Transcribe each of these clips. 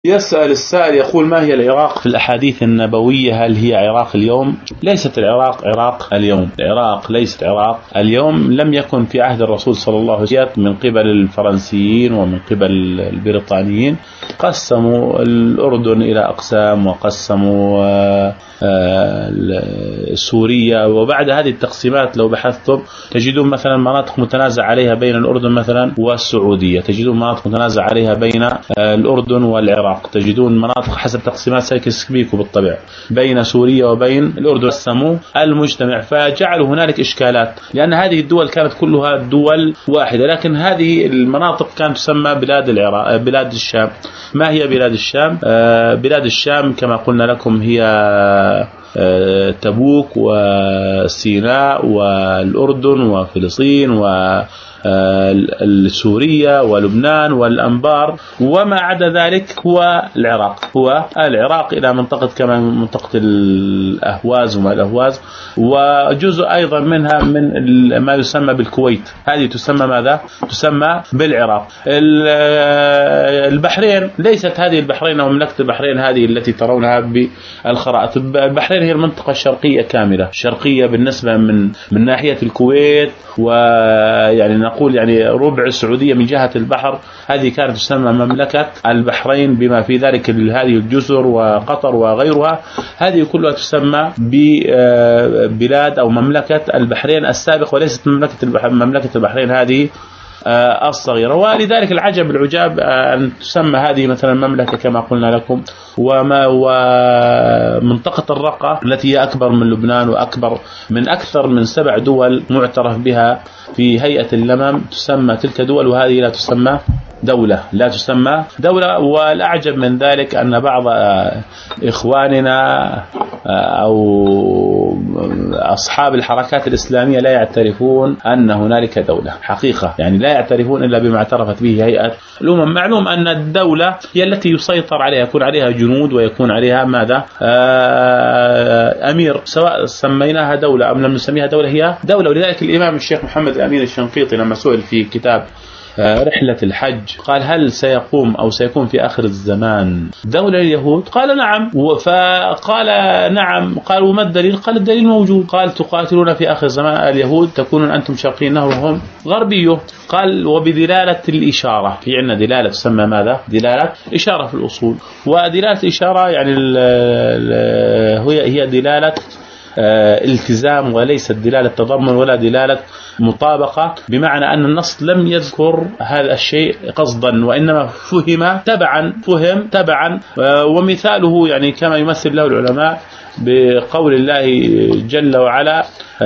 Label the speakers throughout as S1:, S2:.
S1: يسأل السائل يقول: ما هي العراق في الأحاديث النبوية؟ هل هي عراق اليوم؟ ليست العراق عراق اليوم. العراق ليست عراق اليوم. لم يكن في عهد الرسول صلى الله عليه وسلم من قبل الفرنسيين ومن قبل البريطانيين. قسموا الأردن إلى أقسام، وقسموا سوريا، وبعد هذه التقسيمات لو بحثتم تجدون مثلا مناطق متنازع عليها بين الأردن مثلا والسعودية، تجدون مناطق متنازع عليها بين الأردن والعراق، تجدون مناطق حسب تقسيمات سايكس بيكو بالطبع بين سوريا وبين الأردن. قسموا المجتمع فجعلوا هنالك إشكالات، لأن هذه الدول كانت كلها دول واحدة، لكن هذه المناطق كانت تسمى بلاد العراق، بلاد الشام. ما هي بلاد الشام؟ بلاد الشام كما قلنا لكم هي تبوك وسيناء والأردن وفلسطين سوريا ولبنان والأنبار، وما عدا ذلك هو العراق إلى منطقة كما منطقة الأهواز وما الأهواز، وجزء أيضا منها من ما يسمى بالكويت، هذه تسمى ماذا؟ تسمى بالعراق. البحرين ليست هذه البحرين أو مملكة البحرين هذه التي ترونها بالخرائط. البحرين هي المنطقة الشرقية كاملة، شرقية بالنسبة من ناحية الكويت، ويعني نقول يعني ربع السعودية من جهة البحر. هذه كانت تسمى مملكة البحرين بما في ذلك هذه الجزر وقطر وغيرها، هذه كلها تسمى ببلاد أو مملكة البحرين السابق، وليست مملكة البحرين هذه الصغيرة. ولذلك العجاب أن تسمى هذه مثلا مملكة كما قلنا لكم. ومنطقة الرقة التي هي أكبر من لبنان وأكبر من أكثر من 7 دول معترف بها في هيئة اللمم، تسمى تلك دول، وهذه لا تسمى دولة. والأعجب من ذلك أن بعض إخواننا أو أصحاب الحركات الإسلامية لا يعترفون أن هنالك دولة حقيقة، يعني لا يعترفون إلا بما اعترفت به هيئة الأمم. معلوم أن الدولة هي التي يسيطر عليها، يكون عليها جنود ويكون عليها ماذا؟ أمير، سواء سميناها دولة أم لم نسميها دولة هي دولة. ولذلك الإمام الشيخ محمد الأمين الشنقيطي لما سئل في كتاب رحلة الحج قال: هل سيقوم أو سيكون في آخر الزمان دولة لليهود؟ قال: نعم. فقال: نعم. قال: وما الدليل؟ قال: الدليل موجود. قال: تقاتلون في آخر الزمان اليهود، تكونون أنتم شرقي النهر وهم غربيه. قال: وبدلالة الإشارة، في عندنا دلالة تسمى ماذا؟ دلالة إشارة في الأصول. ودلالة إشارة يعني هي دلالة التزام، وليست دلالة تضمن ولا دلالة مطابقة، بمعنى أن النص لم يذكر هذا الشيء قصدا، وإنما فهم تبعا. ومثاله يعني كما يمثل له العلماء بقول الله جل وعلا: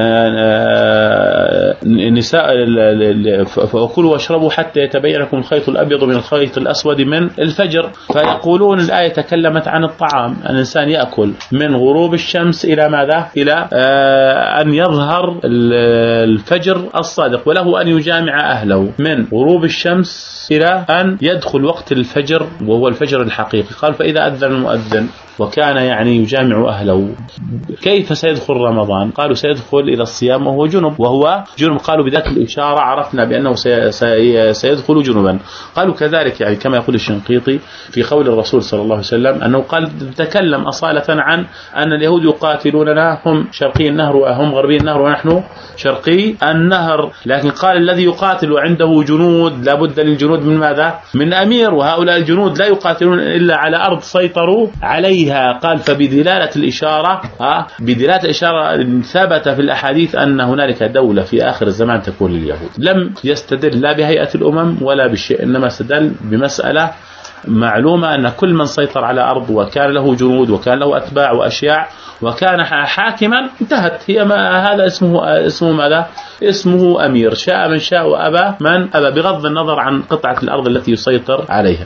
S1: نساء فأكلوا واشربوا حتى يتبين لكم الخيط الأبيض من الخيط الأسود من الفجر. فيقولون الآية تكلمت عن الطعام، الإنسان يأكل من غروب الشمس إلى ماذا؟ إلى أن يظهر الفجر الصادق، وله أن يجامع أهله من غروب الشمس إلى أن يدخل وقت الفجر وهو الفجر الحقيقي. قال: فإذا أذن المؤذن وكان يعني يجامع أهله، كيف سيدخل رمضان؟ قالوا: سيدخل إلى الصيام وهو جنب. قالوا: بذات الإشارة عرفنا بأنه سيدخل جنبا. قالوا كذلك يعني كما يقول الشنقيطي في قول الرسول صلى الله عليه وسلم أنه قال: تكلم أصالة عن أن اليهود يقاتلوننا، هم شرقي النهر وهم غربي النهر ونحن شرقي النهر. لكن قال: الذي يقاتل عنده جنود، لابد للجنود من ماذا؟ من أمير، وهؤلاء الجنود لا يقاتلون إلا على أرض سيطروا عليها. قال: فبدلالة الإشارة ثبت في الأحاديث أن هنالك دولة في آخر الزمان تكون لليهود. لم يستدل لا بهيئة الأمم ولا بالشيء، إنما استدل بمسألة معلومة أن كل من سيطر على أرض وكان له جنود وكان له أتباع وأشياع وكان حاكما انتهت. هي هذا اسمه ماذا؟ اسمه أمير، شاء من شاء وأبى من أبى، بغض النظر عن قطعة الأرض التي يسيطر عليها.